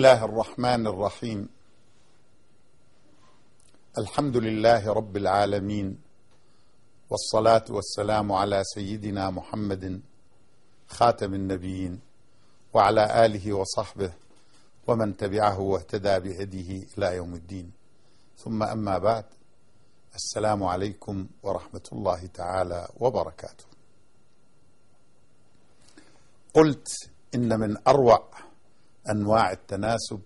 الله الرحمن الرحيم. الحمد لله رب العالمين، والصلاة والسلام على سيدنا محمد خاتم النبيين وعلى آله وصحبه ومن تبعه واهتدى بهديه إلى يوم الدين، ثم أما بعد. السلام عليكم ورحمة الله تعالى وبركاته. قلت إن من أروع أنواع التناسب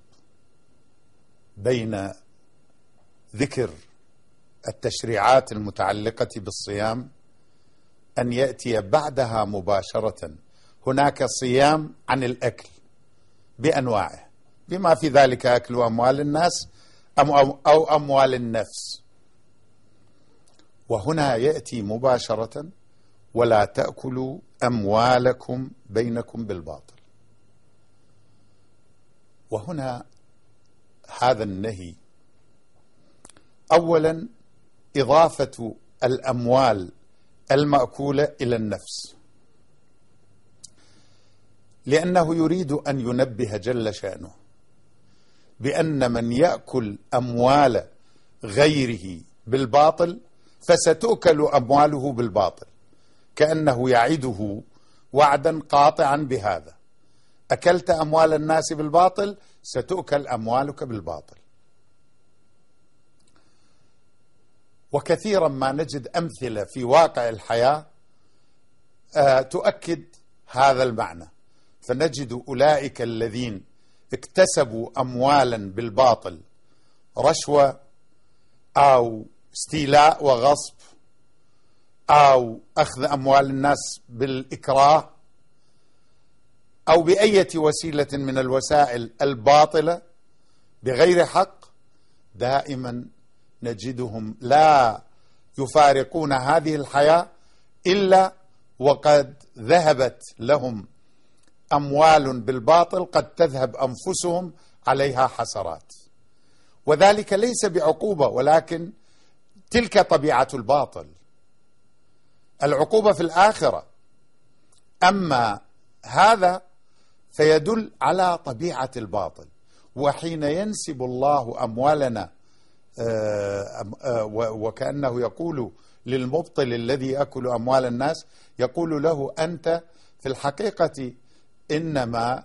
بين ذكر التشريعات المتعلقة بالصيام أن يأتي بعدها مباشرة هناك صيام عن الأكل بأنواعه، بما في ذلك أكل أموال الناس أو أموال النفس. وهنا يأتي مباشرة: ولا تأكلوا أموالكم بينكم بالباطل. وهنا هذا النهي أولا إضافة الأموال المأكولة إلى النفس، لأنه يريد أن ينبه جل شأنه بأن من يأكل أموال غيره بالباطل فستؤكل أمواله بالباطل، كأنه يعده وعدا قاطعا بهذا: أكلت أموال الناس بالباطل ستؤكل أموالك بالباطل. وكثيرا ما نجد أمثلة في واقع الحياة تؤكد هذا المعنى، فنجد أولئك الذين اكتسبوا أموالا بالباطل، رشوة أو استيلاء وغصب أو أخذ أموال الناس بالإكراه أو بأية وسيلة من الوسائل الباطلة بغير حق، دائما نجدهم لا يفارقون هذه الحياة إلا وقد ذهبت لهم أموال بالباطل قد تذهب أنفسهم عليها حسرات. وذلك ليس بعقوبة، ولكن تلك طبيعة الباطل، العقوبة في الآخرة. أما هذا فيدل على طبيعة الباطل. وحين ينسب الله أموالنا وكأنه يقول للمبطل الذي يأكل أموال الناس، يقول له: أنت في الحقيقة إنما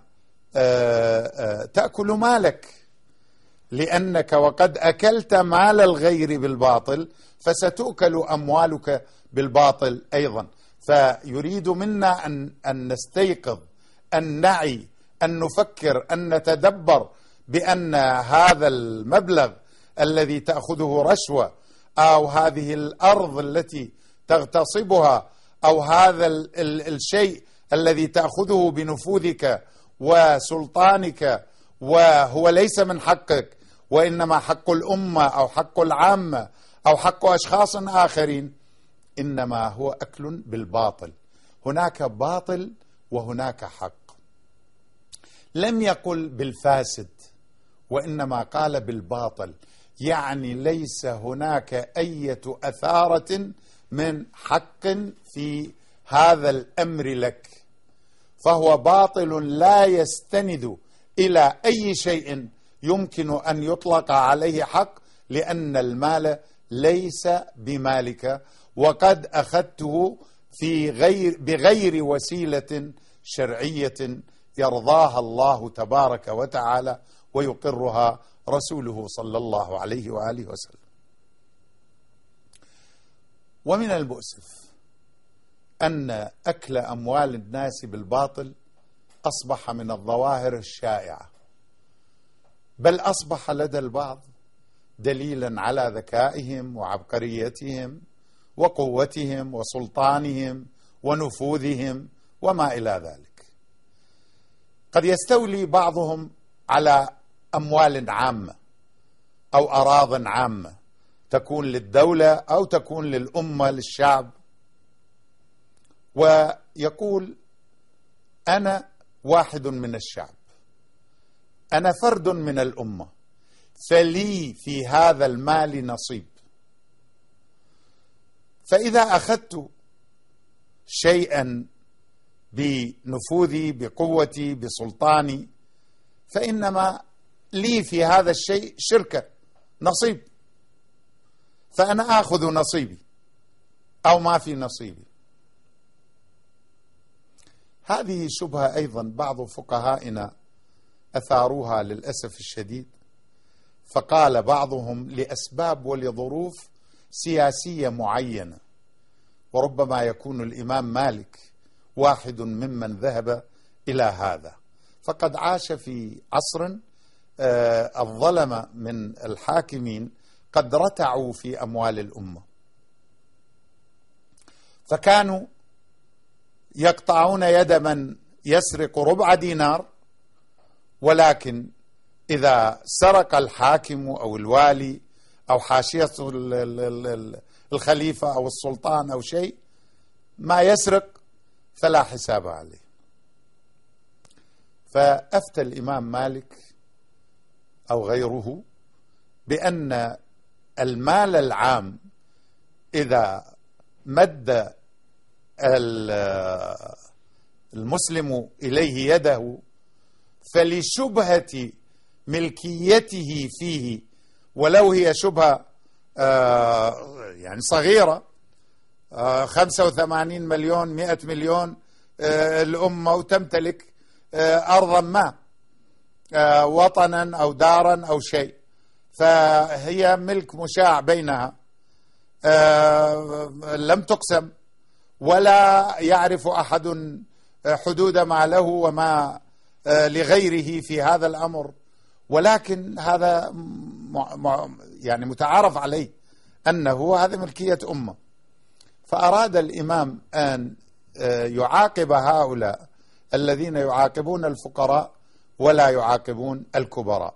تأكل مالك، لأنك وقد أكلت مال الغير بالباطل فستؤكل أموالك بالباطل أيضا. فيريد منا أن نستيقظ، أن نعي، أن نفكر، أن نتدبر بأن هذا المبلغ الذي تأخذه رشوة، أو هذه الأرض التي تغتصبها، أو هذا الشيء الذي تأخذه بنفوذك وسلطانك، وهو ليس من حقك، وإنما حق الأمة أو حق العامة أو حق أشخاص آخرين، إنما هو أكل بالباطل. هناك باطل وهناك حق. لم يقل بالفاسد، وإنما قال بالباطل، يعني ليس هناك أي أثارة من حق في هذا الأمر لك، فهو باطل لا يستند إلى أي شيء يمكن أن يطلق عليه حق، لأن المال ليس بمالك، وقد أخذته بغير وسيلة شرعية يرضاها الله تبارك وتعالى ويقرها رسوله صلى الله عليه وآله وسلم. ومن المؤسف أن أكل أموال الناس بالباطل أصبح من الظواهر الشائعة، بل أصبح لدى البعض دليلا على ذكائهم وعبقريتهم وقوتهم وسلطانهم ونفوذهم وما إلى ذلك. قد يستولي بعضهم على أموال عامة أو أراضٍ عامة تكون للدولة أو تكون للأمة للشعب، ويقول: أنا واحد من الشعب، أنا فرد من الأمة، فلي في هذا المال نصيب. فإذا أخذت شيئا بنفوذي بقوتي بسلطاني فإنما لي في هذا الشيء شركة، نصيب، فأنا آخذ نصيبي أو ما في نصيبي. هذه شبهة أيضا بعض فقهائنا أثاروها للأسف الشديد، فقال بعضهم لأسباب ولظروف سياسية معينة، وربما يكون الإمام مالك واحد ممن ذهب إلى هذا، فقد عاش في عصر الظلمة من الحاكمين قد رتعوا في أموال الأمة، فكانوا يقطعون يد من يسرق ربع دينار، ولكن إذا سرق الحاكم أو الوالي أو حاشية الخليفة أو السلطان أو شيء ما يسرق فلا حساب عليه. فأفتى الإمام مالك أو غيره بأن المال العام إذا مد المسلم إليه يده فلشبهة ملكيته فيه، ولو هي شبهة يعني صغيرة، 85 مليون 100 مليون الأمة وتمتلك أرضا ما، وطنا أو دارا أو شيء، فهي ملك مشاع بينها، لم تقسم ولا يعرف أحد حدود ما له وما لغيره في هذا الأمر، ولكن هذا يعني متعارف عليه أنه هذا ملكية أمة. فأراد الإمام أن يعاقب هؤلاء الذين يعاقبون الفقراء ولا يعاقبون الكبراء،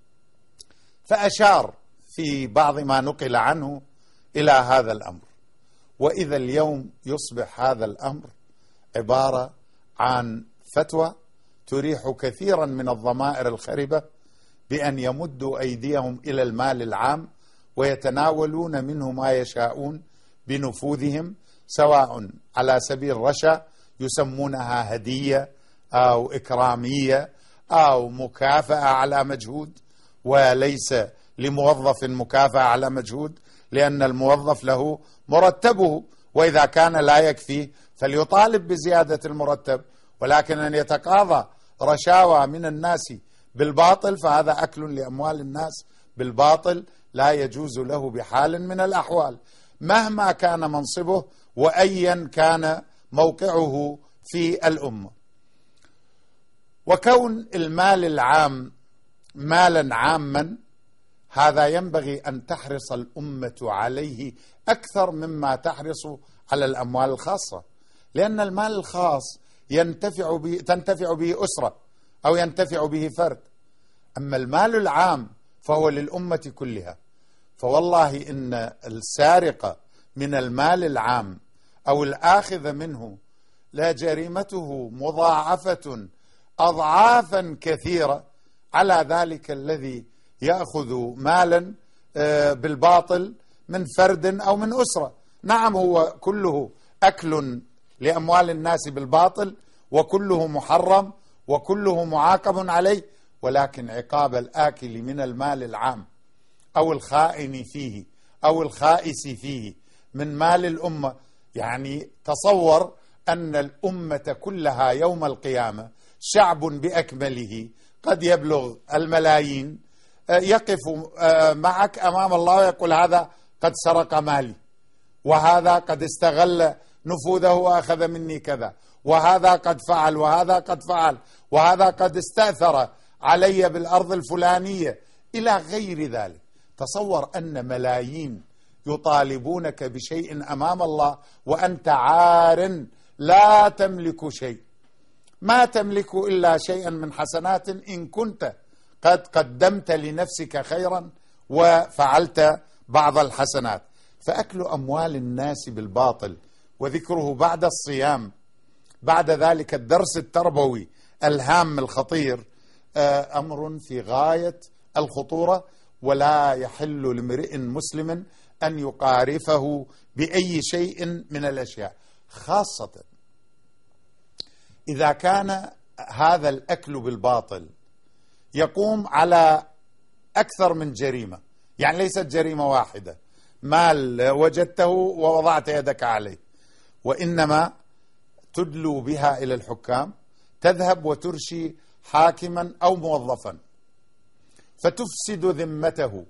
فأشار في بعض ما نقل عنه إلى هذا الأمر. وإذا اليوم يصبح هذا الأمر عبارة عن فتوى تريح كثيرا من الضمائر الخربة بأن يمدوا أيديهم إلى المال العام ويتناولون منه ما يشاءون بنفوذهم، سواء على سبيل رشا يسمونها هدية أو إكرامية أو مكافأة على مجهود، وليس لموظف مكافأة على مجهود، لأن الموظف له مرتبه، وإذا كان لا يكفي فليطالب بزيادة المرتب، ولكن أن يتقاضى رشاوى من الناس بالباطل فهذا أكل لأموال الناس بالباطل، لا يجوز له بحال من الأحوال مهما كان منصبه وأيا كان موقعه في الأمة. وكون المال العام مالا عاما هذا ينبغي أن تحرص الأمة عليه أكثر مما على الأموال الخاصة، لأن المال الخاص تنتفع به أسرة أو ينتفع به فرد، أما المال العام فهو للأمة كلها. فوالله إن السارق من المال العام أو الآخذ منه لا جريمته مضاعفة أضعافا كثيرة على ذلك الذي يأخذ مالا بالباطل من فرد أو من أسرة. نعم هو كله أكل لأموال الناس بالباطل وكله محرم وكله معاقب عليه، ولكن عقاب الآكل من المال العام أو الخائن فيه أو الخائس فيه من مال الأمة، يعني تصور أن الأمة كلها يوم القيامة شعب بأكمله قد يبلغ الملايين يقف معك أمام الله ويقول هذا قد سرق مالي، وهذا قد استغل نفوذه وأخذ مني كذا، وهذا قد فعل، وهذا قد فعل، وهذا قد استأثر علي بالأرض الفلانية إلى غير ذلك. تصور أن ملايين يطالبونك بشيء أمام الله وأنت عار لا تملك شيء، ما تملك إلا شيئا من حسنات إن كنت قد قدمت لنفسك خيرا وفعلت بعض الحسنات. فأكل أموال الناس بالباطل وذكره بعد الصيام بعد ذلك الدرس التربوي الهام الخطير أمر في غاية الخطورة، ولا يحل لامرئ مسلم أن يقارفه بأي شيء من الأشياء، خاصة إذا كان هذا الأكل بالباطل يقوم على أكثر من جريمة، يعني ليست جريمة واحدة مال وجدته ووضعت يدك عليه، وإنما تدلو بها إلى الحكام، تذهب وترشي حاكما أو موظفا فتفسد ذمته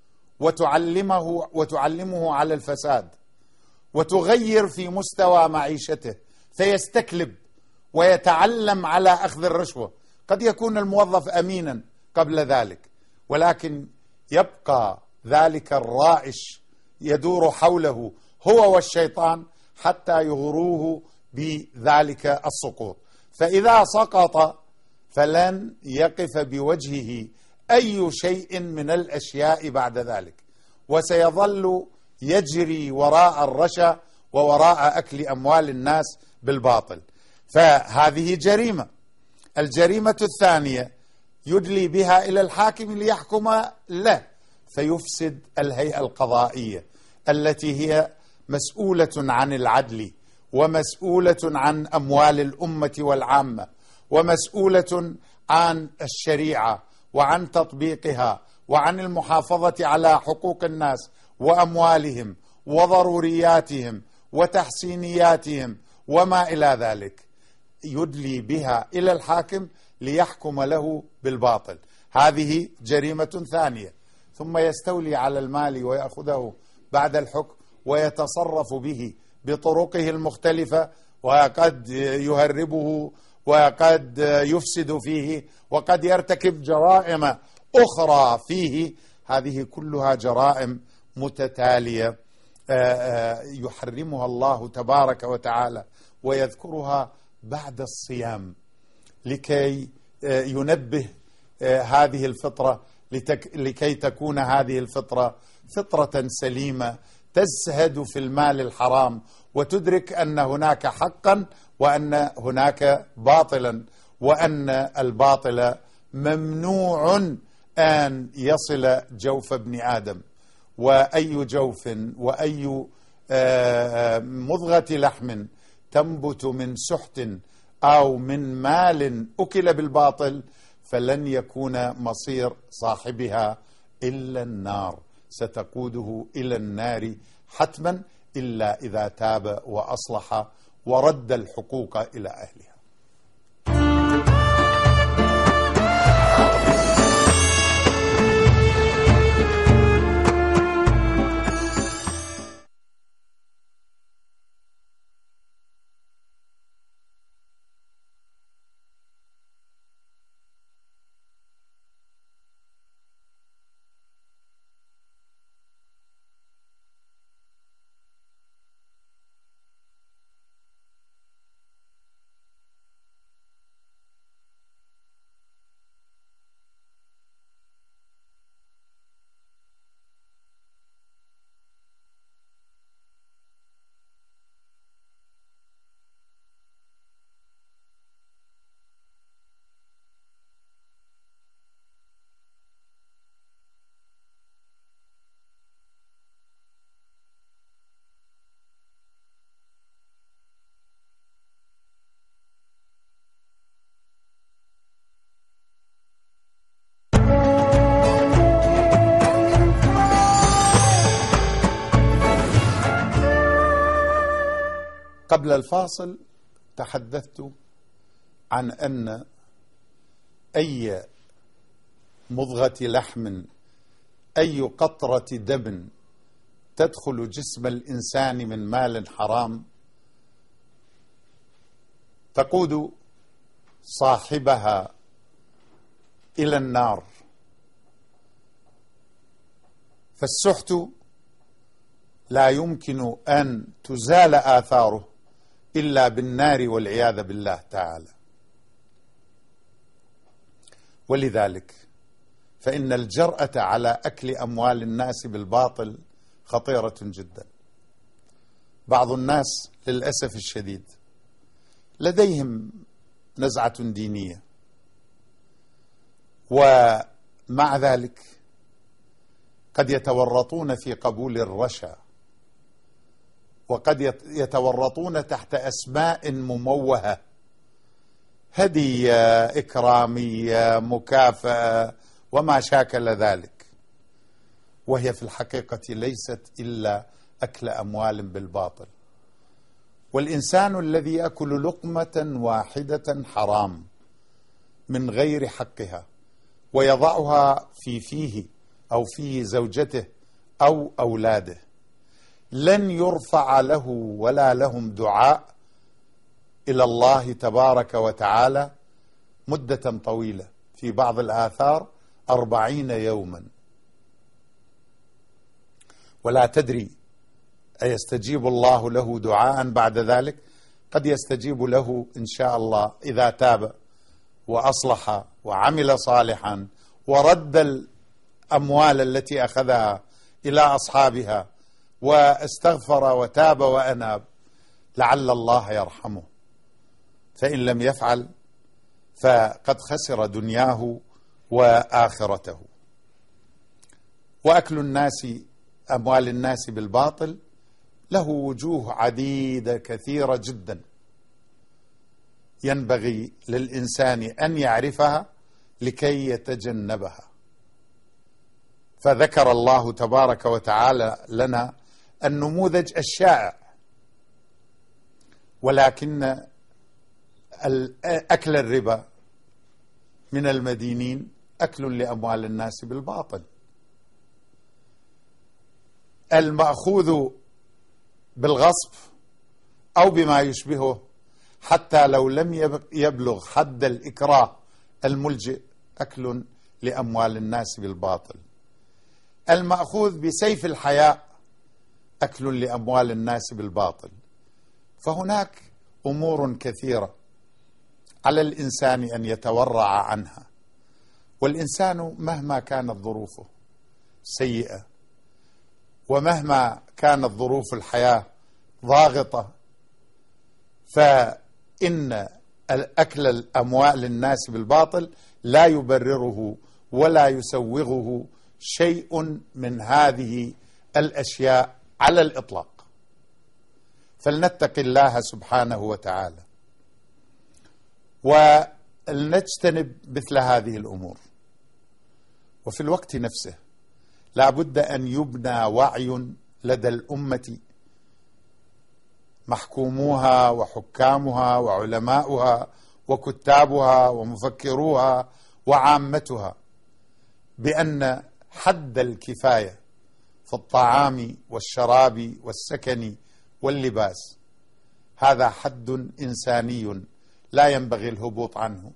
وتعلمه على الفساد، وتغير في مستوى معيشته فيستكلب ويتعلم على أخذ الرشوة. قد يكون الموظف أمينا قبل ذلك، ولكن يبقى ذلك الرائش يدور حوله هو والشيطان حتى يغروه بذلك السقوط، فإذا سقط فلن يقف بوجهه أي شيء من الأشياء بعد ذلك، وسيظل يجري وراء الرشا ووراء أكل أموال الناس بالباطل. فهذه جريمة. الجريمة الثانية يدلي بها إلى الحاكم ليحكم له، فيفسد الهيئة القضائية التي هي مسؤولة عن العدل ومسؤولة عن أموال الأمة والعامة ومسؤولة عن الشريعة وعن تطبيقها وعن المحافظة على حقوق الناس وأموالهم وضرورياتهم وتحسينياتهم وما إلى ذلك. يدلي بها إلى الحاكم ليحكم له بالباطل، هذه جريمة ثانية. ثم يستولي على المال ويأخذه بعد الحكم ويتصرف به بطرقه المختلفة، وقد يهربه وقد يفسد فيه وقد يرتكب جرائم أخرى فيه. هذه كلها جرائم متتالية يحرمها الله تبارك وتعالى ويذكرها بعد الصيام لكي ينبه هذه الفطرة، لكي تكون هذه الفطرة فطرة سليمة تزهد في المال الحرام وتدرك أن هناك حقا وأن هناك باطلا، وأن الباطل ممنوع أن يصل جوف ابن آدم. وأي جوف وأي مضغة لحم تنبت من سحت أو من مال أكل بالباطل فلن يكون مصير صاحبها إلا النار، ستقوده إلى النار حتما، إلا إذا تاب وأصلح ورد الحقوق إلى أهلها. قبل الفاصل تحدثت عن أن أي مضغة لحم، أي قطرة دم تدخل جسم الإنسان من مال حرام تقود صاحبها إلى النار. فالسحت لا يمكن أن تزال آثاره إلا بالنار والعياذ بالله تعالى. ولذلك فإن الجرأة على أكل أموال الناس بالباطل خطيرة جدا. بعض الناس للأسف الشديد لديهم نزعة دينية، ومع ذلك قد يتورطون في قبول الرشا، وقد يتورطون تحت أسماء مموهة هدية، إكرامية، مكافأة وما شاكل ذلك، وهي في الحقيقة ليست إلا أكل أموال بالباطل. والإنسان الذي يأكل لقمة واحدة حرام من غير حقها ويضعها في فيه أو في زوجته أو أولاده لن يرفع له ولا لهم دعاء إلى الله تبارك وتعالى مدة طويلة، في بعض الآثار 40 يوما. ولا تدري أيستجيب الله له دعاء بعد ذلك؟ قد يستجيب له إن شاء الله إذا تاب وأصلح وعمل صالحا ورد الأموال التي أخذها إلى أصحابها واستغفر وتاب وأناب، لعل الله يرحمه. فإن لم يفعل فقد خسر دنياه وآخرته. وأكل الناس أموال الناس بالباطل له وجوه عديدة كثيرة جدا، ينبغي للإنسان أن يعرفها لكي يتجنبها. فذكر الله تبارك وتعالى لنا النموذج الشائع، ولكن أكل الربا من المدينين أكل لأموال الناس بالباطل. المأخوذ بالغصب أو بما يشبهه حتى لو لم يبلغ حد الإكراه الملجئ أكل لأموال الناس بالباطل. المأخوذ بسيف الحياء أكل لأموال الناس بالباطل. فهناك أمور كثيرة على الإنسان أن يتورع عنها، والإنسان مهما كانت ظروفه سيئة ومهما كانت ظروف الحياة ضاغطة، فإن أكل الأموال الناس بالباطل لا يبرره ولا يسوغه شيء من هذه الأشياء على الإطلاق. فلنتق الله سبحانه وتعالى ولنجتنب مثل هذه الأمور. وفي الوقت نفسه لا بد أن يبنى وعي لدى الأمة، محكوموها وحكامها وعلماؤها وكتابها ومفكروها وعامتها، بأن حد الكفاية في الطعام والشراب والسكن واللباس هذا حد إنساني لا ينبغي الهبوط عنه.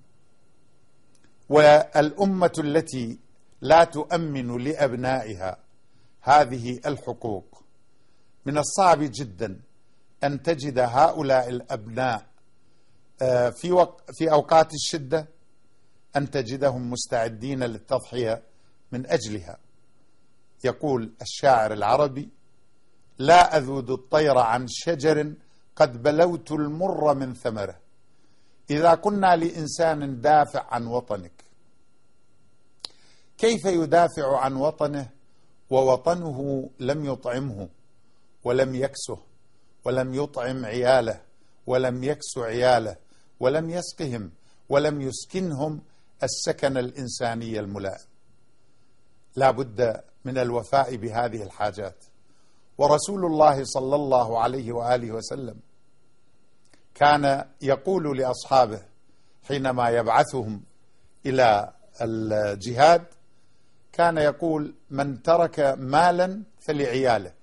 والأمة التي لا تؤمن لأبنائها هذه الحقوق من الصعب جدا أن تجد هؤلاء الأبناء في أوقات الشدة أن تجدهم مستعدين للتضحية من أجلها. يقول الشاعر العربي: لا أذود الطير عن شجر قد بلوت المر من ثمره. إذا كنا لإنسان دافع عن وطنك، كيف يدافع عن وطنه ووطنه لم يطعمه ولم يكسه ولم يطعم عياله ولم يكس عياله ولم يسقهم ولم يسكنهم السكن الإنساني الملائم؟ لا بد من الوفاء بهذه الحاجات. ورسول الله صلى الله عليه وآله وسلم كان يقول لأصحابه حينما يبعثهم إلى الجهاد، كان يقول: من ترك مالا فلعياله،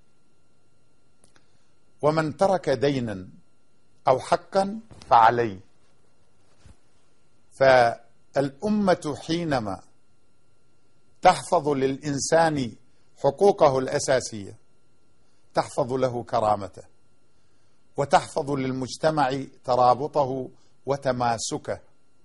ومن ترك دينا أو حقا فعليه. فالأمة حينما تحفظ للإنسان حقوقه الأساسية تحفظ له كرامته، وتحفظ للمجتمع ترابطه وتماسكه،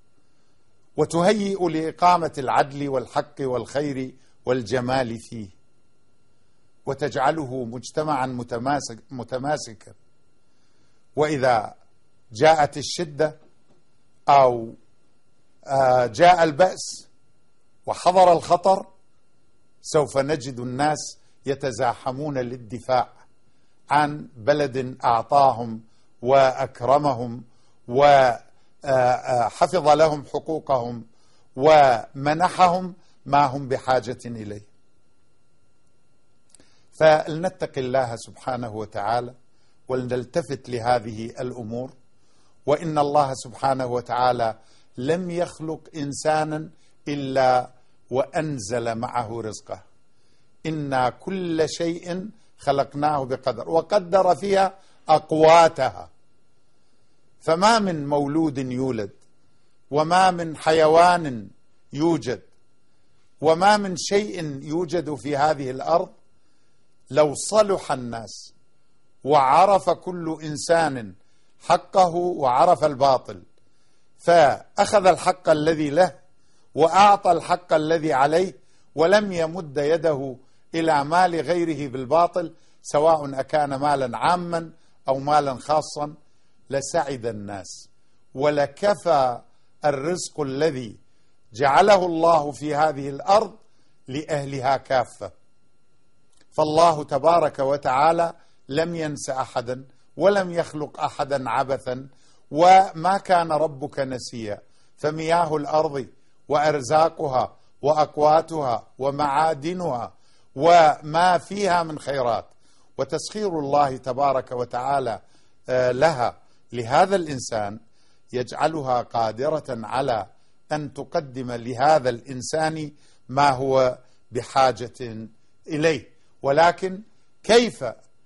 وتهيئ لإقامة العدل والحق والخير والجمال فيه، وتجعله مجتمعا متماسكا. وإذا جاءت الشدة أو جاء البأس وحضر الخطر سوف نجد الناس يتزاحمون للدفاع عن بلد أعطاهم وأكرمهم حفظ لهم حقوقهم ومنحهم ما هم بحاجة إليه. فلنتق الله سبحانه وتعالى ولنلتفت لهذه الأمور. وإن الله سبحانه وتعالى لم يخلق إنسانا إلا وأنزل معه رزقه. إنا كل شيء خلقناه بقدر، وقدر فيها أقواتها. فما من مولود يولد، وما من حيوان يوجد، وما من شيء يوجد في هذه الأرض لو صلح الناس وعرف كل إنسان حقه وعرف الباطل، فأخذ الحق الذي له وأعطى الحق الذي عليه، ولم يمد يده إلى مال غيره بالباطل، سواء أكان مالا عاما أو مالا خاصا، لسعد الناس ولكفى الرزق الذي جعله الله في هذه الأرض لأهلها كافة. فالله تبارك وتعالى لم ينس أحدا ولم يخلق أحدا عبثا، وما كان ربك نسيا. فمياه الأرض وأرزاقها وأقواتها ومعادنها وما فيها من خيرات، وتسخير الله تبارك وتعالى لها لهذا الإنسان يجعلها قادرة على أن تقدم لهذا الإنسان ما هو بحاجة إليه. ولكن كيف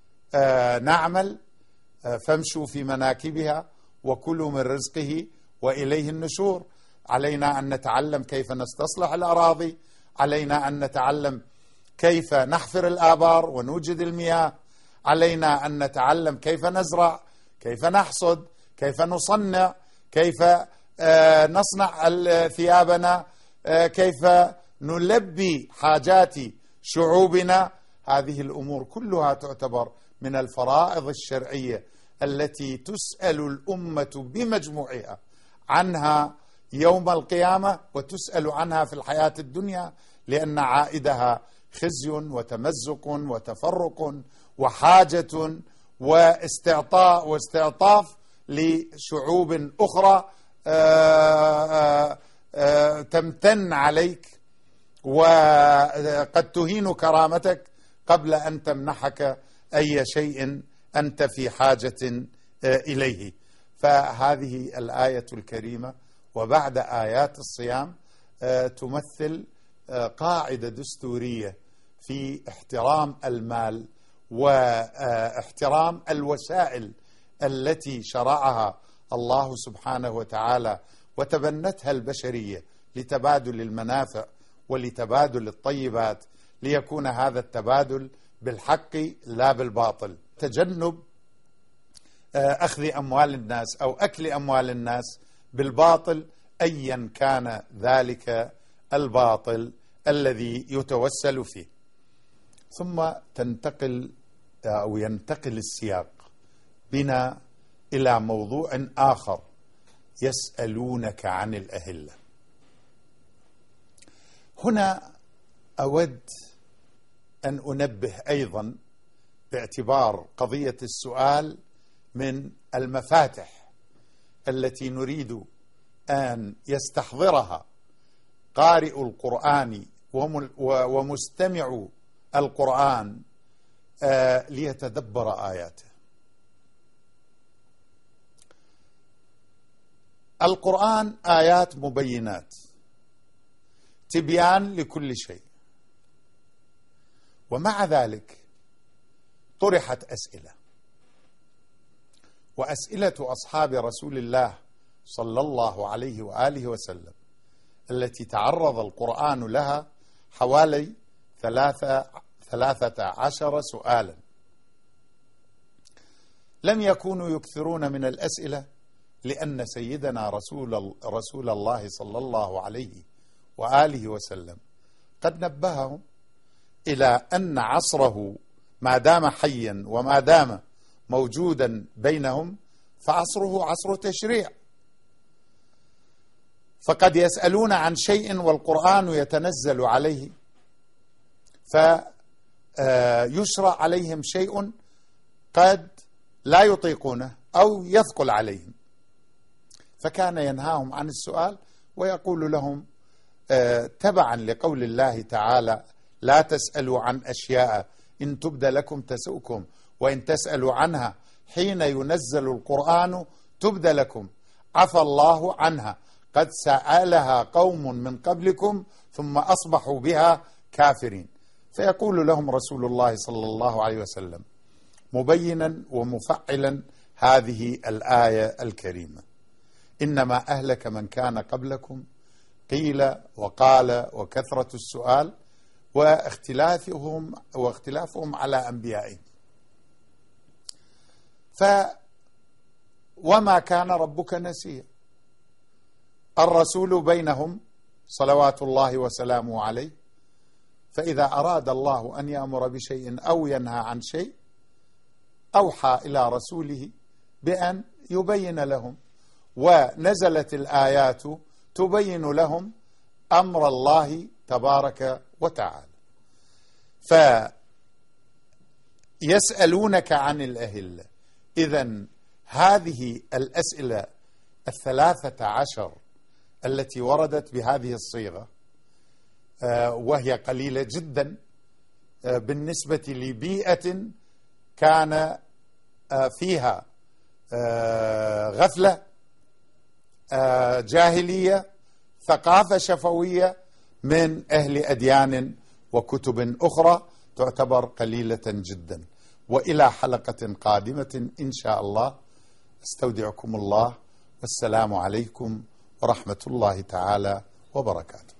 نعمل؟ فامشوا في مناكبها وكلوا من رزقه وإليه النشور. علينا أن نتعلم كيف نستصلح الأراضي، علينا أن نتعلم كيف نحفر الآبار ونوجد المياه، علينا أن نتعلم كيف نزرع، كيف نحصد، كيف نصنع، كيف نصنع ثيابنا، كيف نلبي حاجات شعوبنا. هذه الأمور كلها تعتبر من الفرائض الشرعية التي تسأل الأمة بمجموعها عنها يوم القيامة، وتسأل عنها في الحياة الدنيا، لأن عائدها خزي وتمزق وتفرق وحاجة واستعطاء واستعطاف لشعوب أخرى تمتن عليك وقد تهين كرامتك قبل أن تمنحك أي شيء أنت في حاجة إليه. فهذه الآية الكريمة وبعد آيات الصيام تمثل قاعدة دستورية في احترام المال واحترام الوسائل التي شرعها الله سبحانه وتعالى وتبنتها البشرية لتبادل المنافع ولتبادل الطيبات، ليكون هذا التبادل بالحق لا بالباطل. تجنب أخذ أموال الناس أو أكل أموال الناس بالباطل أيا كان ذلك الباطل الذي يتوسل فيه. ثم ينتقل السياق بنا إلى موضوع آخر، يسألونك عن الأهلة. هنا أود أن أنبه أيضا باعتبار قضية السؤال من المفاتح التي نريد أن يستحضرها قارئ القرآن ومستمع القرآن ليتدبر آياته. القرآن آيات مبينات، تبيان لكل شيء، ومع ذلك طرحت أسئلة، وأسئلة أصحاب رسول الله صلى الله عليه وآله وسلم التي تعرض القرآن لها حوالي 13 سؤالا. لم يكونوا يكثرون من الأسئلة لأن سيدنا رسول الله صلى الله عليه وآله وسلم قد نبههم إلى أن عصره ما دام حيا وما دام موجودا بينهم فعصره عصر تشريع، فقد يسألون عن شيء والقرآن يتنزل عليه فيشرع عليهم شيء قد لا يطيقونه أو يثقل عليهم، فكان ينهاهم عن السؤال ويقول لهم تبعا لقول الله تعالى: لا تسألوا عن أشياء إن تبد لكم تسؤكم وإن تسألوا عنها حين ينزل القرآن تبد لكم، عفى الله عنها، قد سألها قوم من قبلكم ثم أصبحوا بها كافرين. فيقول لهم رسول الله صلى الله عليه وسلم مبينا ومفعلا هذه الآية الكريمة: إنما أهلك من كان قبلكم قيل وقال وكثرة السؤال واختلافهم على أنبيائهم. وما كان ربك نسيا. الرسول بينهم صلوات الله وسلامه عليه، فإذا أراد الله أن يأمر بشيء أو ينهى عن شيء أوحى إلى رسوله بأن يبين لهم، ونزلت الآيات تبين لهم أمر الله تبارك وتعالى. فيسألونك عن الأهلة. إذن هذه الأسئلة 13 التي وردت بهذه الصيغة، وهي قليلة جدا بالنسبة لبيئة كان فيها غفلة، جاهلية، ثقافة شفوية من أهل أديان وكتب أخرى، تعتبر قليلة جدا. وإلى حلقة قادمة إن شاء الله، استودعكم الله، والسلام عليكم ورحمة الله تعالى وبركاته.